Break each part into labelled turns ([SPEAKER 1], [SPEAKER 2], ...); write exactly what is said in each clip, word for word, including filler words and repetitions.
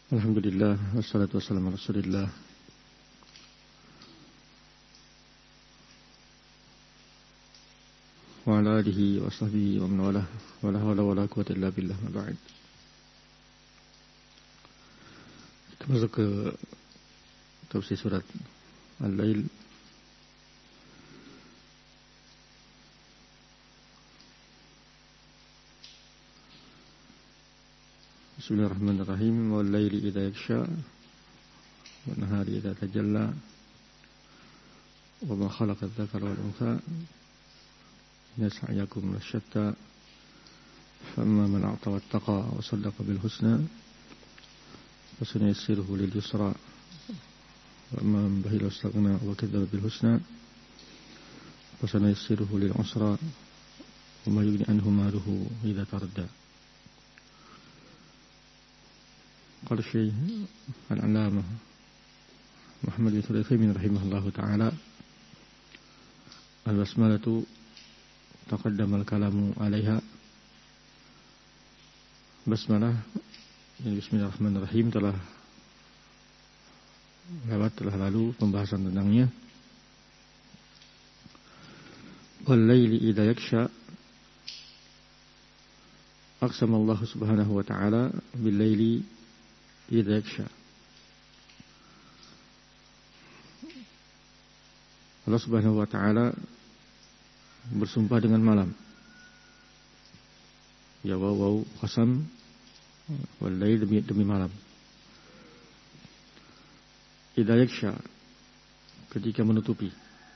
[SPEAKER 1] Alhamdulillah, wassalatu wassalamu ala Rasulillah wa ala alihi wa sahbihi wa man walah, wa la hawla wa la quwwata illa billah, ma ba'd. Kita masuk ke tafsir surat Al-Lail. Bismillahirrahmanirrahim. Wal laili idza yaghsha wan nahari idza tajalla wa ma khalaqa adh-dhakara wal untha inna sa'yakum lashatta famma man a'ta wattaqa wa saddaqa bil husna fasanuyassiruhu lil yusra wa amma man bakhila wastaghna wa kadzdzaba bil husna fasanuyassiruhu lil usra wa ma yughni anhu maluhu idza taradda. قال الشيخ العلامة محمد بن سليمان رحمه الله تعالى: البسملة تقدم الكلام عليها. Basmalah, ini Bismillahirrahmanirrahim, telah lewat, telah lalu pembahasan tentangnya. Wal laili idza yaghsha, aqsama Allah Subhanahu wa ta'ala bil laili idza yaghsha. Allah Subhanahu wa ta'ala bersumpah dengan malam. Ya waw waw qasam, wal lail, demi, demi malam. Idza yaghsha, ketika menutupi.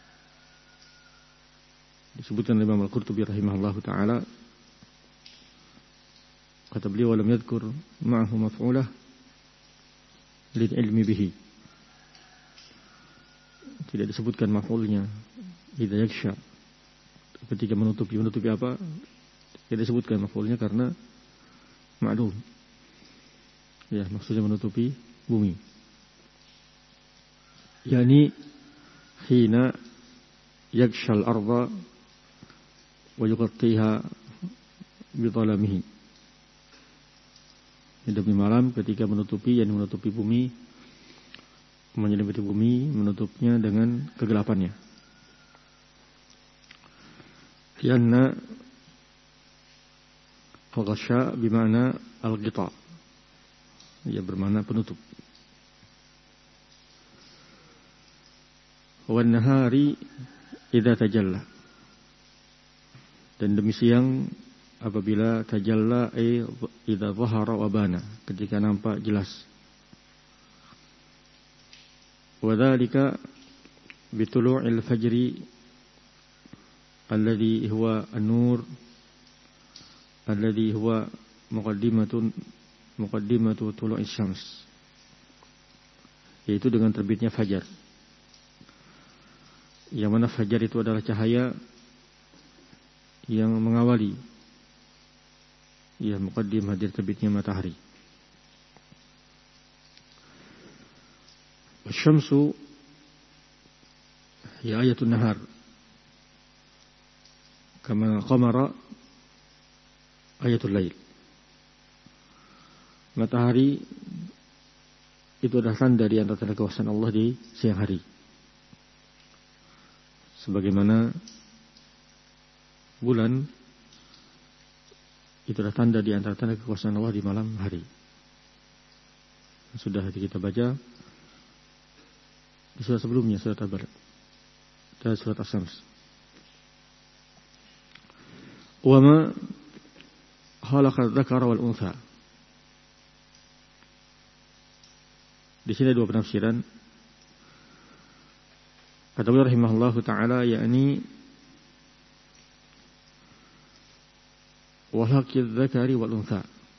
[SPEAKER 1] Disebutkan oleh Imam Al-Qurtubi rahimahullahu ta'ala, kata beliau, walam yadhkur ma'ahu maf'ulah lil ilmi bihi. Tidak disebutkan maf'ulnya idza yaghsha, ketika menutupi. Menutupi apa? Tidak disebutkan maf'ulnya karena ma'lum. Ya, maksudnya menutupi bumi. Yani hina yaghsha al-ardha wa yughатيها bidhalamihi. Demi malam, ketika menutupi, yang menutupi bumi, menyelimuti bumi, menutupnya dengan kegelapannya. Yanna faghasha bimana al-ghita, ia bermakna penutup. Wan nahari idza tajalla, dan demi siang apabila tajalla ay idza dhahara wa bana, ketika nampak jelas. Wa dzalika bi tulu'il fajri alladhi huwa an-nur alladhi huwa muqaddimatun muqaddimatu tulu'is syams, yaitu dengan terbitnya fajar. Yang mana fajar itu adalah cahaya yang mengawali, ya, muqaddim hadir terbitnya matahari. Wasyamsu ya ayatun nahar kama qamara ayatul lail. Matahari itu adalah tanda di antara tanda kekuasaan Allah di siang hari, sebagaimana bulan itu adalah tanda di antara tanda kekuasaan Allah di malam hari. Sudah kita baca di surat sebelumnya, surat Al-Balad dan surat As-Syams. Wa ma khalaqa adh-dhakara wal untha. Di sini ada dua penafsiran. Kata beliau rahimahullahu ta'ala, yakni wa khalaqi adh-dhakari wal untha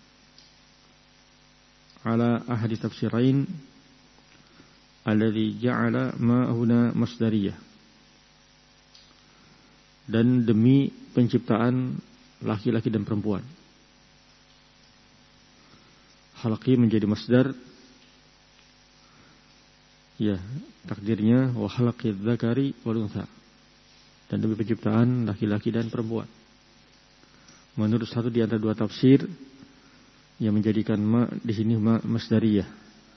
[SPEAKER 1] ala ahadi tafsirain alladhi ja'ala ma huna masdariyah, dan demi penciptaan laki-laki dan perempuan. Khalaqi menjadi masdar, ya, takdirnya wa khalaqi adh-dhakari wal untha, dan demi penciptaan laki-laki dan perempuan. Menurut satu di antara dua tafsir yang menjadikan ma di sini ma masdariyah.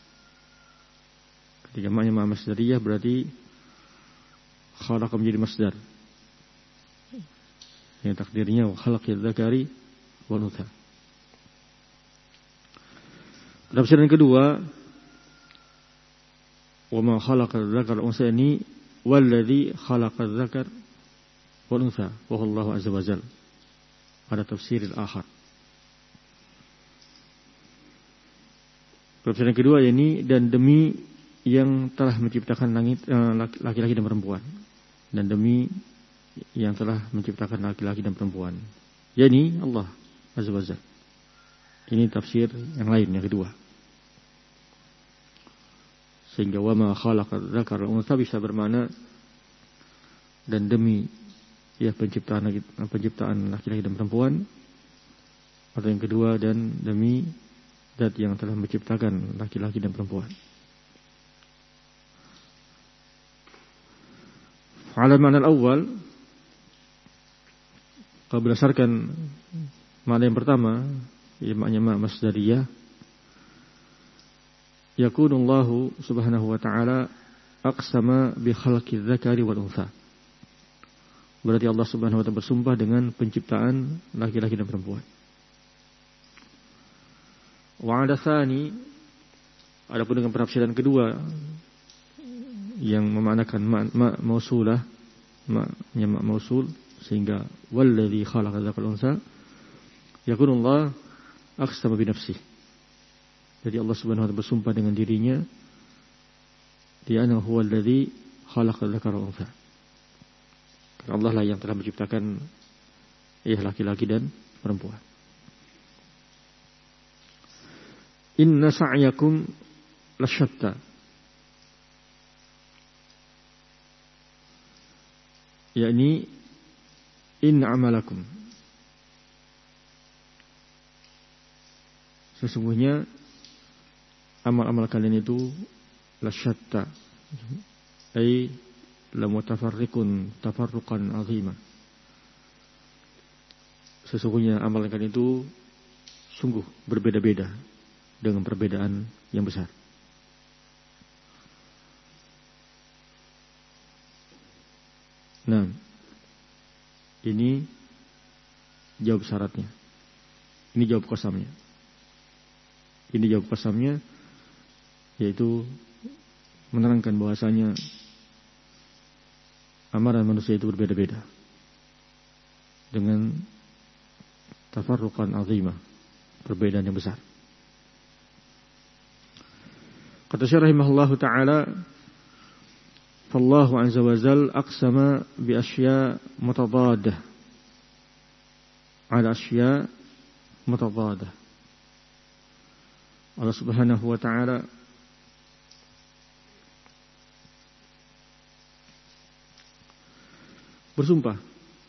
[SPEAKER 1] Ketika ma-nya ma masdariyah berarti khalaqa menjadi masdar. Yang takdirnya khalaqal dzakari wal untha. Tafsiran kedua, wa ma khalaqal dzakara wal untha ini walladzi khalaqal dzakar wal untha wa huwa azza wa jalla. Ada tafsir al-akhar. Tafsiran kedua ini dan demi yang telah menciptakan langit laki-laki dan perempuan, dan demi yang telah menciptakan laki-laki dan perempuan, yakni Allah azza wa jalla. Ini tafsir yang lain, yang kedua. Sehingga wa ma khalaqal dzakara wal untha bisa bermakna dan demi ya penciptaan penciptaan laki-laki dan perempuan, atau yang kedua dan demi zat yang telah menciptakan laki-laki dan perempuan. Ala makna al-awwal, kalau berdasarkan makna yang pertama, ya maknanya ma masdariyah, yakunullahu subhanahu wa ta'ala aqsama bi khalqi dzakari wal untha. Berarti Allah subhanahu wa ta'ala bersumpah dengan penciptaan laki-laki dan perempuan. Wa ada tsani, adapun dengan penafsiran kedua yang memaknakan ma, ma mausulah, ma-nya ma mausul, sehingga walladzi khalaqa dzakara wal untha yakunullah aqsama bi nafsihi. Jadi Allah Subhanahu wa taala bersumpah dengan dirinya, dia anahu huwallazi khalaqa dzakara wal untha. Karena Allah lah yang telah menciptakan ya laki-laki dan perempuan. Inna sa'yakum lasyatta. Yakni inna amalakum. Sesungguhnya amal-amal kalian itu lasyatta. Ai la mutafarriqun tafarruqan azima. Sesungguhnya amal kalian itu sungguh berbeda-beda dengan perbedaan yang besar. Nah, ini jawab syaratnya. Ini jawab qasamnya. Ini jawab qasamnya, yaitu menerangkan bahwasanya amalan manusia itu berbeda-beda dengan tafarruqan azimah, perbedaan yang besar. Kata Syekh rahimahullahu taala, "Fallahu azza wa jalla aqsama bi asya' mutadadah ala asya' mutadadah." Allah Subhanahu wa taala bersumpah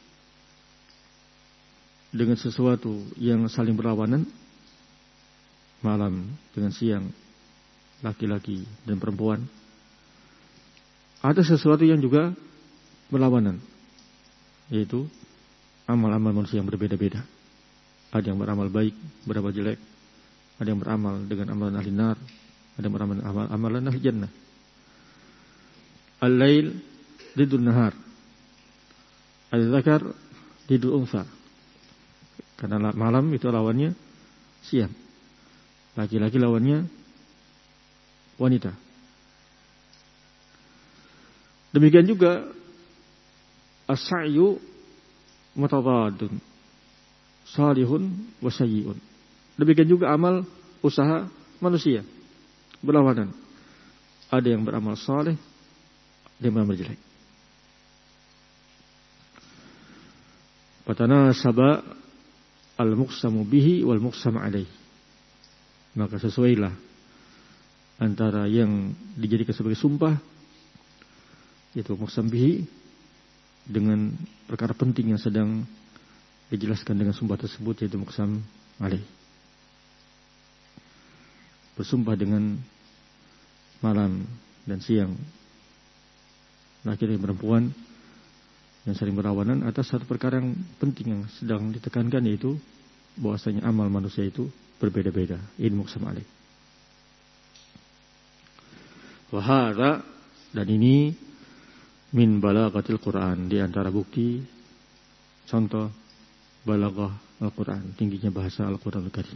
[SPEAKER 1] dengan sesuatu yang saling berlawanan, malam dengan siang, laki-laki dan perempuan. Ada sesuatu yang juga berlawanan, yaitu amal-amal manusia yang berbeda-beda. Ada yang beramal baik, beramal jelek. Ada yang beramal dengan amalan ahli nar, ada yang beramal amal amalan ahli jannah. Al-lail didul nahar, al-zakar didul untha. Karena malam itu lawannya siang, laki-laki lawannya wanita. Demikian juga as-sa'yu mutadadun, salihun wa sayyi'un. Demikian juga amal usaha manusia berlawanan. Ada yang beramal saleh, ada yang beramal jelek. Fatanasaba al-muqsamu bihi wal muqsam alaihi. Maka sesuailah antara yang dijadikan sebagai sumpah, yaitu muqsam bihi, dengan perkara penting yang sedang dijelaskan dengan sumpah tersebut, yaitu muqsam alaih. Bersumpah dengan malam dan siang, laki-laki dan perempuan yang saling berlawanan atas satu perkara yang penting yang sedang ditekankan, yaitu bahwasanya amal manusia itu berbeda-beda, ilmu sama alaih. Wa hadza, dan ini min balaghatil Quran, di antara bukti contoh balaghah Al-Quran, tingginya bahasa Al-Quran Al-Karim.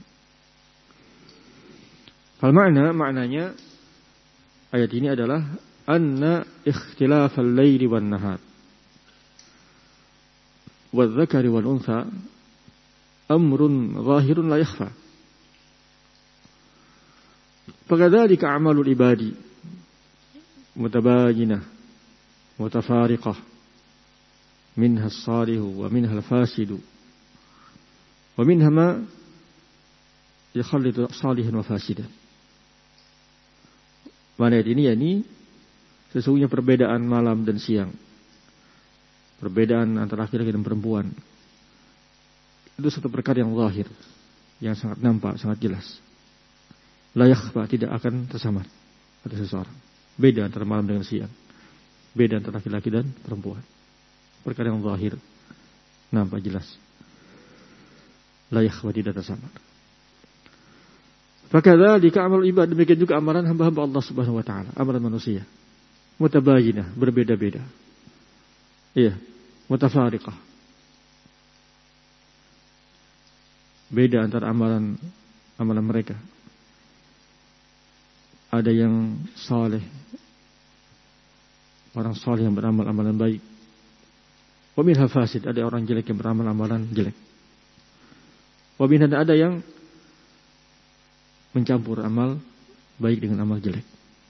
[SPEAKER 1] Fal makna, maknanya ayat ini adalah anna ikhtilafal laili wan nahar wal dzakari wal untha amrun zahirun la yakhfa. Fakadzalika a'malul ibadi mutabayinah mutafariqah minha as-salihu wa minha al-fasidu wa minha ma yakhallitu salihan wa fasidan. Mana ini ya ini sesungguhnya perbedaan malam dan siang, perbedaan antara laki-laki dan perempuan, itu satu perkara yang zahir, yang sangat nampak, sangat jelas. La yakhfa, tidak akan tersamar pada seseorang. Beda antara malam dengan siang, beda antara laki-laki dan perempuan, perkara yang zahir, nampak jelas. La yakhfa, tidak tersamar. Fakadzalika amal ibad, demikian juga amalan hamba-hamba Allah Subhanahu wa taala, amalan manusia. Mutabayinah, berbeda-beda. Iya, mutafariqah. Beda antara amalan amalan mereka. Ada yang saleh, orang saleh yang beramal amalan baik. Wa minha fasid, ada orang jelek yang beramal amalan jelek. Wa minha, ada yang mencampur amal baik dengan amal jelek.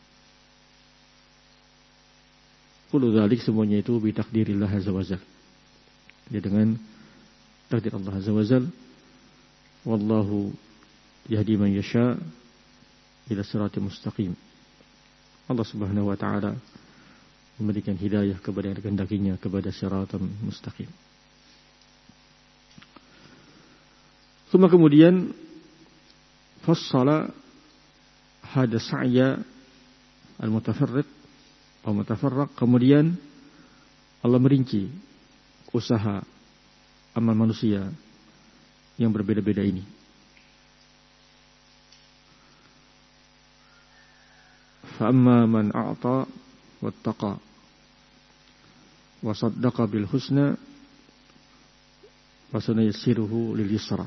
[SPEAKER 1] Kullu dzalik, semuanya itu bi takdirillah azza wajal. Dia dengan takdir Allah azza wajal. Wallahu yahdi man yasha ila siratal mustaqim. Allah Subhanahu wa taala memberikan hidayah kepada yang dikehendakinya kepada siratal mustaqim. Cuma kemudian fassala hada sa'ya al-mutafarriq atau mutafarraq, kemudian Allah merinci usaha amal manusia yang berbeda-beda ini. Fa amma man a'ta wattaqa wa saddaqa bil husna wa sanayassiruhu lil yusra.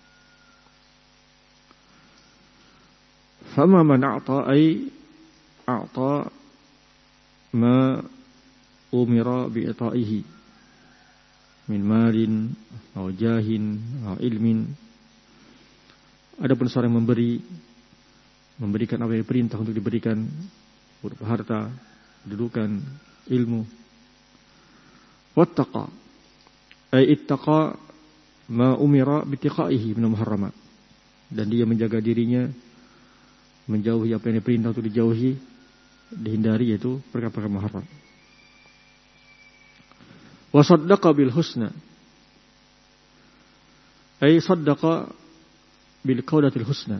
[SPEAKER 1] Fa amma man a'ta ay a'ta ma umira bi'ita'ihi min malin atau jahin atau ilmin. Adapun seorang yang memberi, memberikan apa yang diperintah untuk diberikan, berupa harta, kedudukan, ilmu. Wattaqa ay ittaqa ma umira bi'tiqaihi min muharramat, dan dia menjaga dirinya menjauhi apa yang diperintah untuk dijauhi, dihindari, yaitu perkara-perkara muharram. Wa saddaqa bil husna ay saddaqa bil qawlatil husna,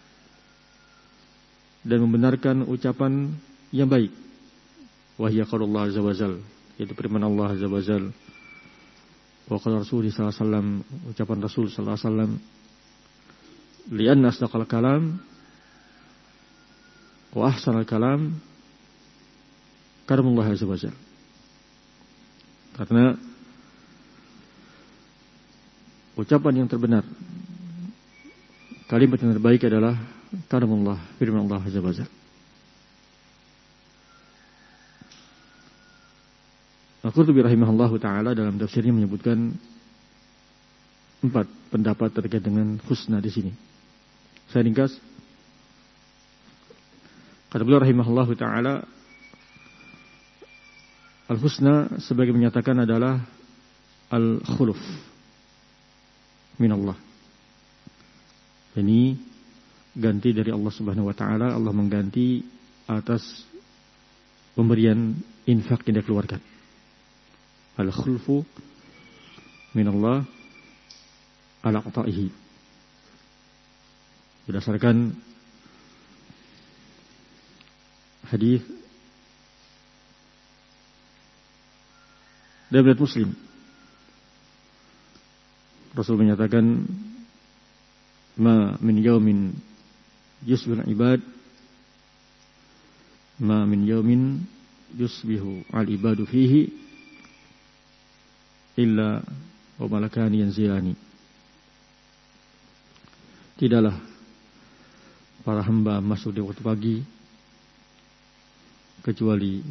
[SPEAKER 1] dan membenarkan ucapan yang baik. Wa hiya qaulullah azza wajal, yaitu firman Allah azza wajal. Wa qala Rasul sallallahu alaihi wasallam, ucapan Rasul sallallahu alaihi wasallam, li'anna asdaqal kalam wa ahsanal kalam kalamullah azza wajal. Karena ucapan yang terbenar, kalimat yang terbaik adalah kalamullah, firman Allah azza wajal. Al-Qurtubi rahimahullahu ta'ala dalam tafsirnya menyebutkan empat pendapat terkait dengan husna di sini. Saya ringkas. Kata beliau rahimahullahu ta'ala, al-husna sebagai menyatakan adalah al-khuluf minallah. Ini ganti dari Allah Subhanahu wa ta'ala. Allah mengganti atas pemberian infak yang dia keluarkan. Al-khulfu minallah ala qata'ihi. Berdasarkan hadis dari riwayat Muslim, Rasul menyatakan, ma min yaumin yusbihul ibad ma min yaumin yusbihu al ibadu fihi illa wa malakani yanzilani. Tidaklah para hamba masuk di waktu pagi kecuali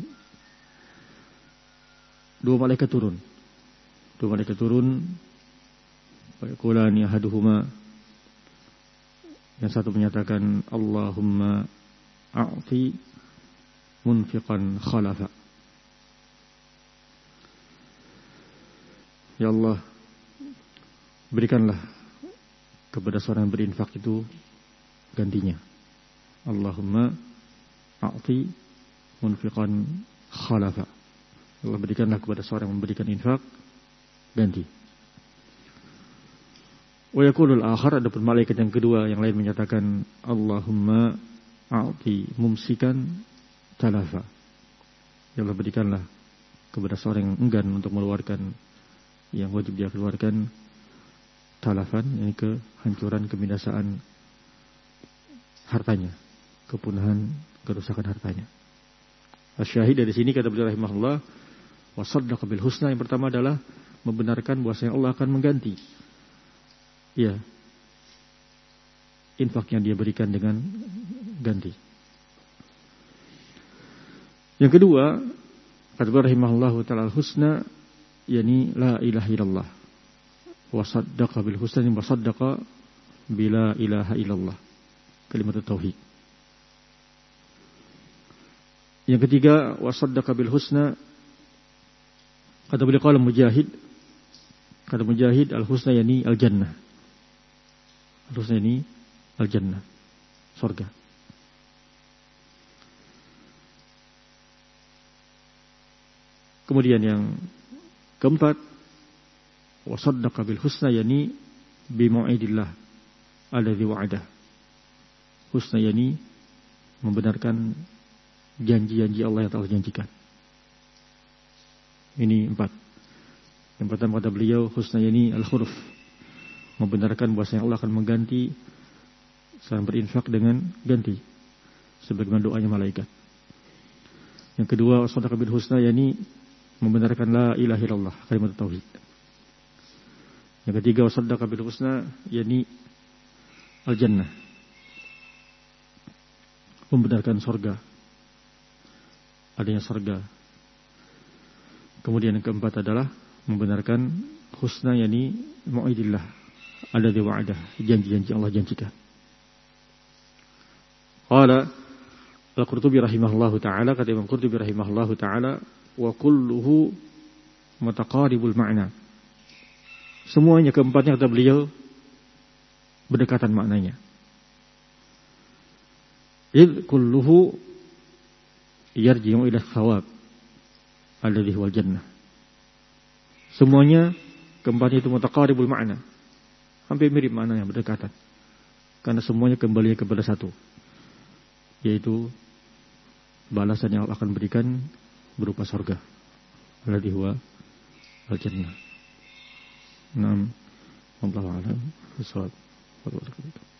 [SPEAKER 1] dua malaikat turun. Dua malaikat turun. Yaqulani ahaduhuma, yang satu menyatakan Allahumma a'ti munfiqan khalafa. Ya Allah, berikanlah kepada seorang yang berinfak itu gantinya. Allahumma a'ti munfiqan khalafa. Allah, berikanlah kepada seorang yang memberikan infak ganti. Wa yaqulul akhar, adapun malaikat yang kedua yang lain menyatakan Allahumma a'ti mumsikan talafa. Ya Allah, berikanlah kepada seorang yang enggan untuk mengeluarkan yang wajib dia keluarkan talafan, ini kehancuran, kebinasaan hartanya, kepunahan, kerusakan hartanya. Asyahid dari sini kata beliau rahimahullah, wa saddaqa bil husna, yang pertama adalah membenarkan bahwasanya Allah akan mengganti ya infak yang dia berikan dengan ganti. Yang kedua, kata beliau rahimahullah ta'ala, husna yani la ilaha illallah. Wa saddaqa bil husna, wa saddaqa bila ilaha illallah, kalimat tauhid. Yang ketiga, wa saddaqa bil husna, kata beliau qala Mujahid, kata Mujahid, al husna yani al jannah. Al husna yani al jannah, surga. Kemudian yang keempat, wa saddaqa bil husna yani bi mau'idillah alladzi wa'ada. Husna yani membenarkan janji-janji Allah yang telah janjikan. Ini empat. Yang pertama kata beliau, husna yani al-khuruf, membenarkan bahwasanya Allah akan mengganti seorang berinfak dengan ganti sebagaimana doanya malaikat. Yang kedua, saddaqa bil husna yani membenarkan la ilaha illallah, kalimat tauhid. Yang ketiga, saddaqa bil husna yani al-jannah, membenarkan surga, adanya surga. Kemudian yang keempat adalah membenarkan husna yani mau'idillah alladzi wa'ada, janji-janji Allah janjikan. Qala Al-Qurtubi rahimahullahu ta'ala, kata Imam Qurtubi rahimahullahu ta'ala, wa kulluhu mutaqaribul ma'na. Semuanya keempatnya kata beliau berdekatan maknanya. Id kulluhu yarji'u ila thawab alladhi huwal jannah. Semuanya keempatnya itu mutaqaribul ma'na, hampir mirip maknanya, berdekatan. Karena semuanya kembali kepada satu, yaitu balasan yang Allah akan berikan berupa surga, alladhi huwa al-jannah. Naam, wallahu a'lam bishawab.